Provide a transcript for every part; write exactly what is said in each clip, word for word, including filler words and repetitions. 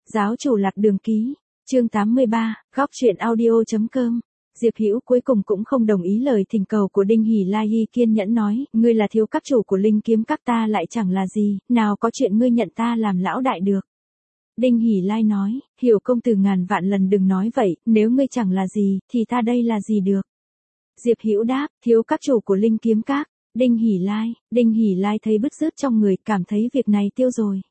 Giáo chủ lạc đường ký, chương tám mươi ba, góc truyện audio.com. Diệp Hữu cuối cùng cũng không đồng ý lời thỉnh cầu của Đinh Hỷ Lai, y kiên nhẫn nói, ngươi là thiếu các chủ của Linh Kiếm Các, ta lại chẳng là gì, nào có chuyện ngươi nhận ta làm lão đại được. Đinh Hỷ Lai nói, Hiểu công tử ngàn vạn lần đừng nói vậy, nếu ngươi chẳng là gì, thì ta đây là gì được. Diệp Hữu đáp, thiếu các chủ của Linh Kiếm Các. Đinh Hỷ Lai, Đinh Hỷ Lai thấy bứt rứt trong người, cảm thấy việc này tiêu rồi.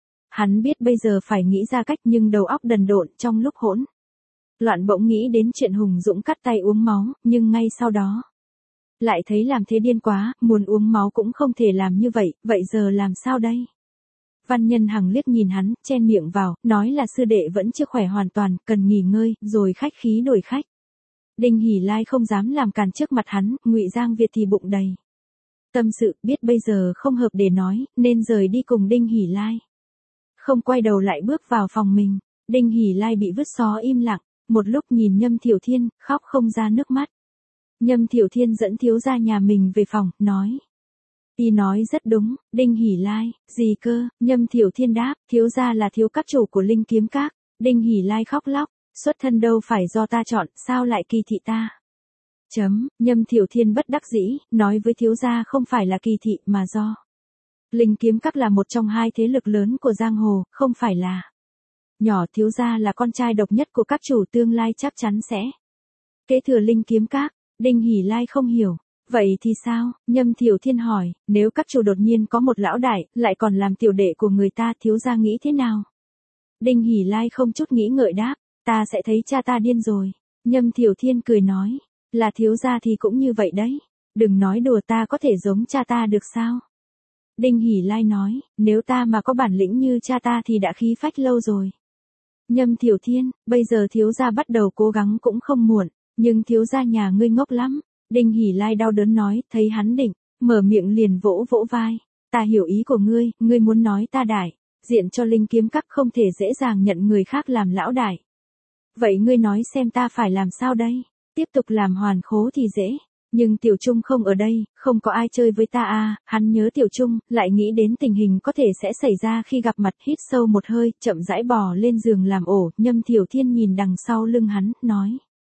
Hắn biết bây giờ phải nghĩ ra cách, nhưng đầu óc đần độn, trong lúc hỗn loạn bỗng nghĩ đến chuyện Hùng Dũng cắt tay uống máu, nhưng ngay sau đó lại thấy làm thế điên quá, muốn uống máu cũng không thể làm như vậy, vậy giờ làm sao đây? Văn Nhân Hằng liếc nhìn hắn, chen miệng vào, nói là sư đệ vẫn chưa khỏe hoàn toàn, cần nghỉ ngơi, rồi khách khí đổi khách. Đinh Hỷ Lai không dám làm càn trước mặt hắn, Ngụy Giang Việt thì bụng đầy tâm sự, biết bây giờ không hợp để nói, nên rời đi cùng Đinh Hỷ Lai. Không quay đầu lại bước vào phòng mình, Đinh Hỷ Lai bị vứt xó im lặng, một lúc nhìn Nhâm Thiểu Thiên, khóc không ra nước mắt. Nhâm Thiểu Thiên dẫn thiếu gia nhà mình về phòng, nói. Y nói rất đúng, Đinh Hỷ Lai, gì cơ, Nhâm Thiểu Thiên đáp, thiếu gia là thiếu các chủ của Linh Kiếm Các. Đinh Hỷ Lai khóc lóc, xuất thân đâu phải do ta chọn, sao lại kỳ thị ta? Chấm, Nhâm Thiểu Thiên bất đắc dĩ, nói với thiếu gia không phải là kỳ thị mà do Linh Kiếm Các là một trong hai thế lực lớn của giang hồ, không phải là nhỏ, thiếu gia là con trai độc nhất của các chủ, tương lai chắc chắn sẽ kế thừa Linh Kiếm Các. Đinh Hỷ Lai không hiểu, vậy thì sao? Nhâm Thiểu Thiên hỏi, nếu các chủ đột nhiên có một lão đại, lại còn làm tiểu đệ của người ta, thiếu gia nghĩ thế nào? Đinh Hỷ Lai không chút nghĩ ngợi đáp, ta sẽ thấy cha ta điên rồi. Nhâm Thiểu Thiên cười nói, là thiếu gia thì cũng như vậy đấy, đừng nói đùa, ta có thể giống cha ta được sao? Đinh Hỷ Lai nói, nếu ta mà có bản lĩnh như cha ta thì đã khí phách lâu rồi. Nhâm Thiểu Thiên, bây giờ thiếu gia bắt đầu cố gắng cũng không muộn, nhưng thiếu gia nhà ngươi ngốc lắm. Đinh Hỷ Lai đau đớn nói, thấy hắn định mở miệng liền vỗ vỗ vai, ta hiểu ý của ngươi, ngươi muốn nói ta đại diện cho Linh Kiếm Các không thể dễ dàng nhận người khác làm lão đại. Vậy ngươi nói xem ta phải làm sao đây? Tiếp tục làm hoàn khố thì dễ, nhưng Tiểu Trung không ở đây, không có ai chơi với ta à, hắn nhớ Tiểu Trung, lại nghĩ đến tình hình có thể sẽ xảy ra khi gặp mặt, hít sâu một hơi, chậm rãi bò lên giường làm ổ. Nhâm Thiểu Thiên nhìn đằng sau lưng hắn, nói.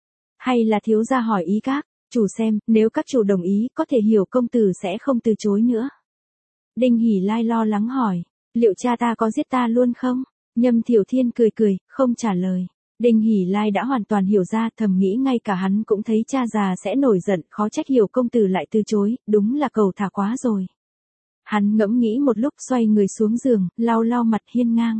Hay là thiếu gia hỏi ý các chủ xem, nếu các chủ đồng ý, có thể Hiểu công tử sẽ không từ chối nữa. Đinh Hỷ Lai lo lắng hỏi, liệu cha ta có giết ta luôn không? Nhâm Thiểu Thiên cười cười, không trả lời. Đinh Hỷ Lai đã hoàn toàn hiểu ra, thầm nghĩ ngay cả hắn cũng thấy cha già sẽ nổi giận, khó trách Hiểu công tử lại từ chối, đúng là cầu thả quá rồi. Hắn ngẫm nghĩ một lúc, xoay người xuống giường, lau lau mặt, hiên ngang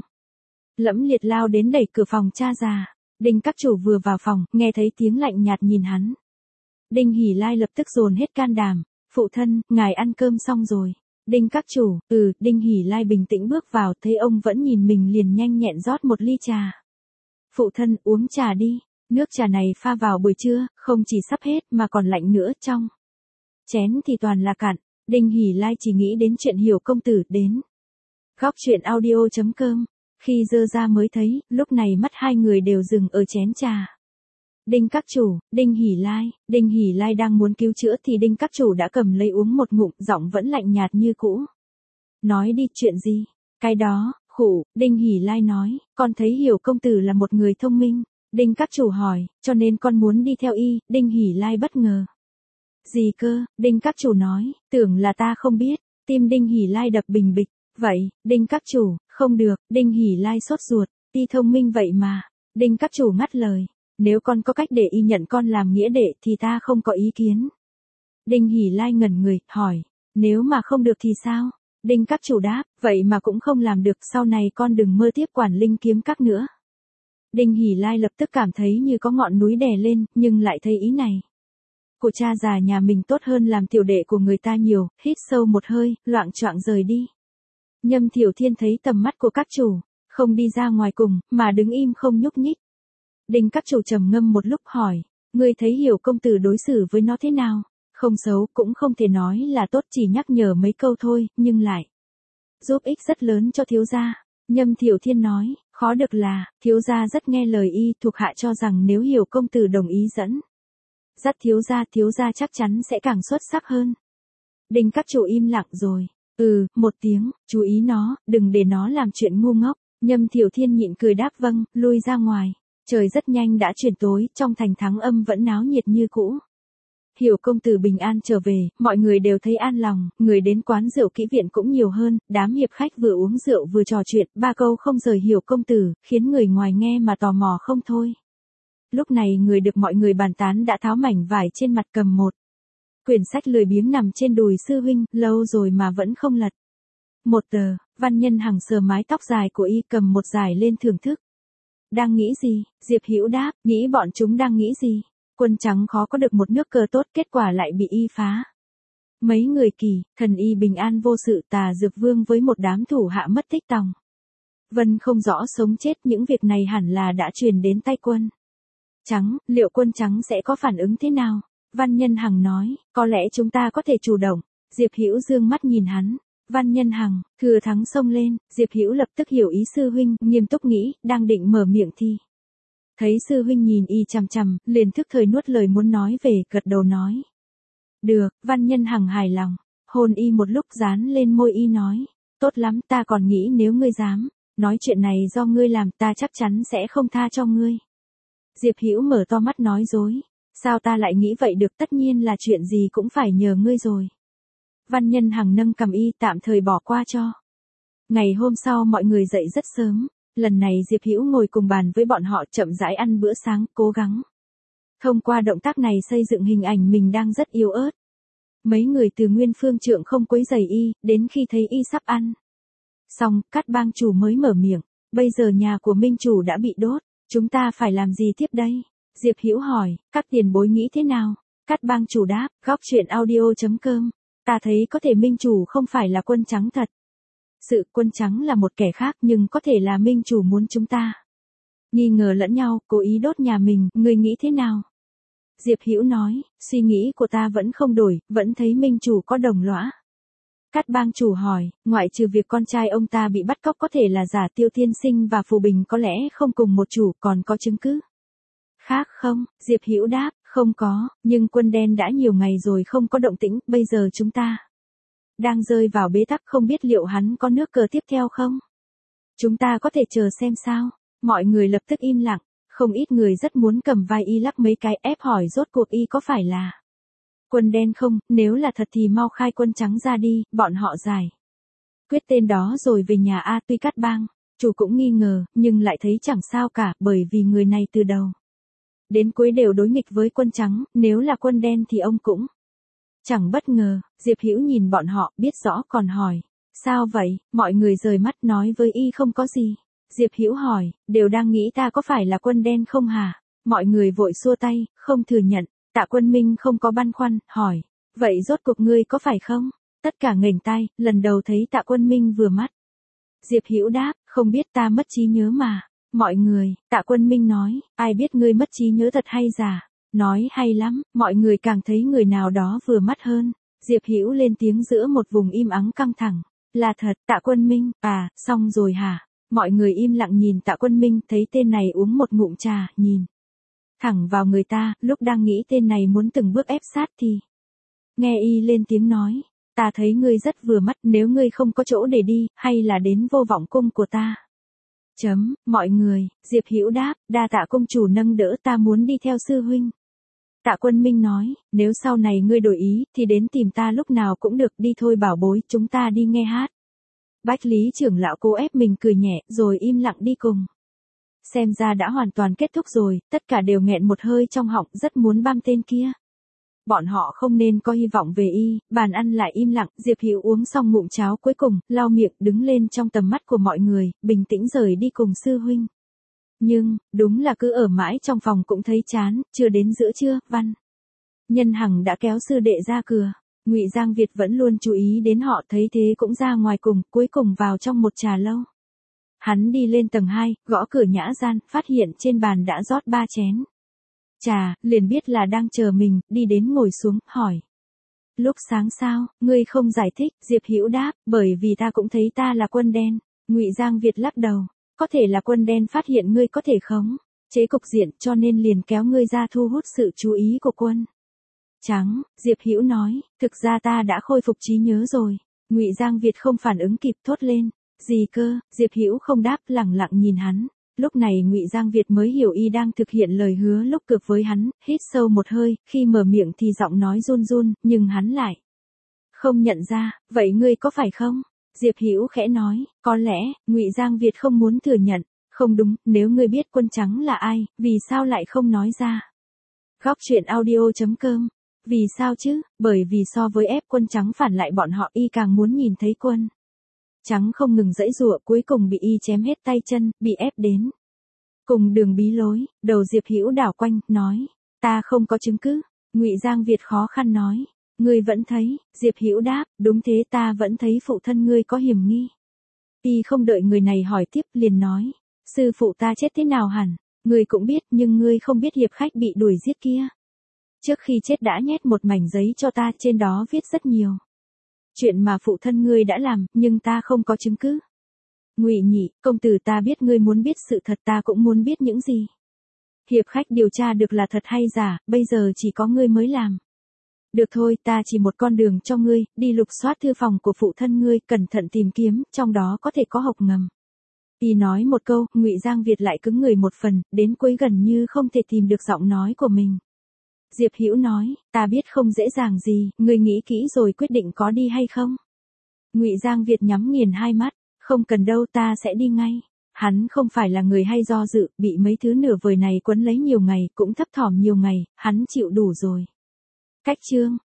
lẫm liệt lao đến đẩy cửa phòng cha già. Đinh các chủ vừa vào phòng, nghe thấy tiếng lạnh nhạt nhìn hắn. Đinh Hỷ Lai lập tức dồn hết can đảm, phụ thân, ngài ăn cơm xong rồi. Đinh các chủ, ừ, Đinh Hỷ Lai bình tĩnh bước vào, thấy ông vẫn nhìn mình liền nhanh nhẹn rót một ly trà. Phụ thân, uống trà đi, nước trà này pha vào buổi trưa, không chỉ sắp hết mà còn lạnh nữa, trong chén thì toàn là cặn. Đinh Hỷ Lai chỉ nghĩ đến chuyện Hiểu công tử đến. Góc truyện audio.com, khi dơ ra mới thấy, lúc này mắt hai người đều dừng ở chén trà. Đinh các chủ, Đinh Hỷ Lai, Đinh Hỷ Lai đang muốn cứu chữa thì Đinh các chủ đã cầm lấy uống một ngụm, giọng vẫn lạnh nhạt như cũ. Nói đi, chuyện gì? Cái đó, khủ, Đinh Hỷ Lai nói, con thấy Hiểu công tử là một người thông minh. Đinh các chủ hỏi, cho nên con muốn đi theo y. Đinh Hỷ Lai bất ngờ. Gì cơ? Đinh các chủ nói, tưởng là ta không biết. Tim Đinh Hỷ Lai đập bình bịch. Vậy, Đinh các chủ, không được. Đinh Hỷ Lai sốt ruột, y thông minh vậy mà. Đinh các chủ ngắt lời, nếu con có cách để y nhận con làm nghĩa đệ thì ta không có ý kiến. Đinh Hỷ Lai ngẩn người, hỏi, nếu mà không được thì sao? Đinh các chủ đáp, vậy mà cũng không làm được, sau này con đừng mơ tiếp quản Linh Kiếm Các nữa. Đinh Hỷ Lai lập tức cảm thấy như có ngọn núi đè lên, nhưng lại thấy ý này của cha già nhà mình tốt hơn làm tiểu đệ của người ta nhiều, hít sâu một hơi, loạng choạng rời đi. Nhâm Thiểu Thiên thấy tầm mắt của các chủ, không đi ra ngoài cùng, mà đứng im không nhúc nhích. Đinh các chủ trầm ngâm một lúc hỏi, ngươi thấy Hiểu công tử đối xử với nó thế nào? Không xấu, cũng không thể nói là tốt, chỉ nhắc nhở mấy câu thôi, nhưng lại giúp ích rất lớn cho thiếu gia. Nhâm Thiểu Thiên nói, khó được là, thiếu gia rất nghe lời y, thuộc hạ cho rằng nếu Hiểu công tử đồng ý dẫn dắt thiếu gia, thiếu gia chắc chắn sẽ càng xuất sắc hơn. Đinh các chủ im lặng rồi, ừ, một tiếng, chú ý nó, đừng để nó làm chuyện ngu ngốc. Nhâm Thiểu Thiên nhịn cười đáp vâng, lui ra ngoài. Trời rất nhanh đã chuyển tối, trong thành Thắng Âm vẫn náo nhiệt như cũ. Hiểu công tử bình an trở về, mọi người đều thấy an lòng, người đến quán rượu Kỹ Viện cũng nhiều hơn, đám hiệp khách vừa uống rượu vừa trò chuyện, ba câu không rời Hiểu công tử, khiến người ngoài nghe mà tò mò không thôi. Lúc này người được mọi người bàn tán đã tháo mảnh vải trên mặt cầm một quyển sách lười biếng nằm trên đùi sư huynh, lâu rồi mà vẫn không lật. Một tờ, Văn Nhân Hằng sờ mái tóc dài của y cầm một giải lên thưởng thức. Đang nghĩ gì? Diệp Hữu đáp, nghĩ bọn chúng đang nghĩ gì? Quân trắng khó có được một nước cờ tốt, kết quả lại bị y phá. Mấy người Kỳ, Thần y bình an vô sự, Tà Dược Vương với một đám thủ hạ mất tích tòng. Vân không rõ sống chết, những việc này hẳn là đã truyền đến tay quân trắng, liệu quân trắng sẽ có phản ứng thế nào? Văn Nhân Hằng nói, có lẽ chúng ta có thể chủ động. Diệp Hữu dương mắt nhìn hắn. Văn Nhân Hằng, thừa thắng xông lên, Diệp Hữu lập tức hiểu ý sư huynh, nghiêm túc nghĩ, đang định mở miệng thì thấy sư huynh nhìn y chằm chằm, liền thức thời nuốt lời muốn nói về, gật đầu nói. Được, Văn Nhân Hằng hài lòng, hôn y một lúc dán lên môi y nói, tốt lắm, ta còn nghĩ nếu ngươi dám nói chuyện này do ngươi làm, ta chắc chắn sẽ không tha cho ngươi. Diệp Hữu mở to mắt nói dối, sao ta lại nghĩ vậy được, tất nhiên là chuyện gì cũng phải nhờ ngươi rồi. Văn Nhân Hằng nâng cầm y tạm thời bỏ qua cho. Ngày hôm sau mọi người dậy rất sớm, lần này Diệp Hữu ngồi cùng bàn với bọn họ chậm rãi ăn bữa sáng, cố gắng thông qua động tác này xây dựng hình ảnh mình đang rất yếu ớt. Mấy người từ Nguyên Phương Trượng không quấy rầy y, đến khi thấy y sắp ăn xong, Cát Bang chủ mới mở miệng, bây giờ nhà của Minh chủ đã bị đốt, chúng ta phải làm gì tiếp đây? Diệp Hữu hỏi, các tiền bối nghĩ thế nào? Cát Bang chủ đáp, góc truyện audio chấm com. Ta thấy có thể Minh chủ không phải là quân trắng thật. Sự quân trắng là một kẻ khác, nhưng có thể là Minh chủ muốn chúng ta nghi ngờ lẫn nhau, cố ý đốt nhà mình, ngươi nghĩ thế nào? Diệp Hữu nói, suy nghĩ của ta vẫn không đổi, vẫn thấy Minh chủ có đồng lõa. Cát Bang chủ hỏi, ngoại trừ việc con trai ông ta bị bắt cóc có thể là giả, Tiêu Tiên Sinh và Phù Bình có lẽ không cùng một chủ, còn có chứng cứ khác không? Diệp Hữu đáp, không có, nhưng quân đen đã nhiều ngày rồi không có động tĩnh, bây giờ chúng ta đang rơi vào bế tắc, không biết liệu hắn có nước cờ tiếp theo không? Chúng ta có thể chờ xem sao. Mọi người lập tức im lặng, không ít người rất muốn cầm vai y lắc mấy cái, ép hỏi rốt cuộc y có phải là quân đen không, nếu là thật thì mau khai quân trắng ra đi, bọn họ giải quyết tên đó rồi về nhà a. Tuy Cát Bang chủ cũng nghi ngờ, nhưng lại thấy chẳng sao cả, bởi vì người này từ đầu đến cuối đều đối nghịch với quân trắng, nếu là quân đen thì ông cũng chẳng bất ngờ. Diệp Hữu nhìn bọn họ, biết rõ còn hỏi, sao vậy? Mọi người rời mắt nói với y không có gì. Diệp Hữu hỏi, đều đang nghĩ ta có phải là quân đen không hả? Mọi người vội xua tay, không thừa nhận. Tạ Quân Minh không có băn khoăn, hỏi, vậy rốt cuộc ngươi có phải không? Tất cả nghềnh tai, lần đầu thấy Tạ Quân Minh vừa mắt. Diệp Hữu đáp, không biết, ta mất trí nhớ mà. Mọi người, Tạ Quân Minh nói, ai biết ngươi mất trí nhớ thật hay giả? Nói hay lắm, mọi người càng thấy người nào đó vừa mắt hơn. Diệp Hữu lên tiếng giữa một vùng im ắng căng thẳng, là thật. Tạ Quân Minh, à, xong rồi hả? Mọi người im lặng nhìn Tạ Quân Minh, thấy tên này uống một ngụm trà, nhìn thẳng vào người ta, lúc đang nghĩ tên này muốn từng bước ép sát thì nghe y lên tiếng nói, ta thấy ngươi rất vừa mắt, nếu ngươi không có chỗ để đi, hay là đến Vô Vọng cung của ta. Chấm, mọi người, Diệp Hữu đáp, đa tạ công chủ nâng đỡ, ta muốn đi theo sư huynh. Tạ Quân Minh nói, nếu sau này ngươi đổi ý, thì đến tìm ta lúc nào cũng được, đi thôi bảo bối, chúng ta đi nghe hát. Bách Lý trưởng lão cố ép mình cười nhẹ, rồi im lặng đi cùng. Xem ra đã hoàn toàn kết thúc rồi, tất cả đều nghẹn một hơi trong họng, rất muốn băm tên kia. Bọn họ không nên có hy vọng về y, bàn ăn lại im lặng, Diệp Hữu uống xong ngụm cháo cuối cùng, lau miệng, đứng lên trong tầm mắt của mọi người, bình tĩnh rời đi cùng sư huynh. Nhưng, đúng là cứ ở mãi trong phòng cũng thấy chán, chưa đến giữa trưa, Văn Nhân Hằng đã kéo sư đệ ra cửa. Ngụy Giang Việt vẫn luôn chú ý đến họ, thấy thế cũng ra ngoài cùng, cuối cùng vào trong một trà lâu. Hắn đi lên tầng hai, gõ cửa nhã gian, phát hiện trên bàn đã rót ba chén trà, liền biết là đang chờ mình, đi đến ngồi xuống, hỏi. Lúc sáng sao, ngươi không giải thích? Diệp Hữu đáp, bởi vì ta cũng thấy ta là quân đen. Ngụy Giang Việt lắc đầu, có thể là quân đen phát hiện ngươi có thể khống chế cục diện, cho nên liền kéo ngươi ra thu hút sự chú ý của quân trắng. Diệp Hữu nói, thực ra ta đã khôi phục trí nhớ rồi. Ngụy Giang Việt không phản ứng kịp, thốt lên. Gì cơ? Diệp Hữu không đáp, lẳng lặng nhìn hắn. Lúc này Ngụy Giang Việt mới hiểu y đang thực hiện lời hứa lúc cược với hắn, hít sâu một hơi, khi mở miệng thì giọng nói run run, nhưng hắn lại không nhận ra. Vậy ngươi có phải không? Diệp Hữu khẽ nói, có lẽ, Ngụy Giang Việt không muốn thừa nhận. Không đúng, nếu ngươi biết Quân Trắng là ai, vì sao lại không nói ra? Góc truyện audio chấm com. Vì sao chứ? Bởi vì so với ép Quân Trắng phản lại bọn họ, y càng muốn nhìn thấy Quân Trắng không ngừng giãy giụa, cuối cùng bị y chém hết tay chân, bị ép đến cùng đường bí lối. Đầu Diệp Hữu đảo quanh, nói, ta không có chứng cứ. Ngụy Giang Việt khó khăn nói, ngươi vẫn thấy. Diệp Hữu đáp, đúng thế, ta vẫn thấy phụ thân ngươi có hiểm nghi. Y không đợi người này hỏi tiếp, liền nói, sư phụ ta chết thế nào hẳn, ngươi cũng biết, nhưng ngươi không biết hiệp khách bị đuổi giết kia. Trước khi chết đã nhét một mảnh giấy cho ta, trên đó viết rất nhiều chuyện mà phụ thân ngươi đã làm, nhưng ta không có chứng cứ. Ngụy Nhị, công tử, ta biết ngươi muốn biết sự thật, ta cũng muốn biết những gì hiệp khách điều tra được là thật hay giả, bây giờ chỉ có ngươi mới làm được thôi. Ta chỉ một con đường cho ngươi, đi lục soát thư phòng của phụ thân ngươi, cẩn thận tìm kiếm, trong đó có thể có hộc ngầm. Y nói một câu, Ngụy Giang Việt lại cứng người một phần, đến cuối gần như không thể tìm được giọng nói của mình. Diệp Hữu nói, ta biết không dễ dàng gì, ngươi nghĩ kỹ rồi quyết định có đi hay không? Ngụy Giang Việt nhắm nghiền hai mắt, không cần đâu, ta sẽ đi ngay. Hắn không phải là người hay do dự, bị mấy thứ nửa vời này quấn lấy nhiều ngày, cũng thấp thỏm nhiều ngày, hắn chịu đủ rồi. Cách chương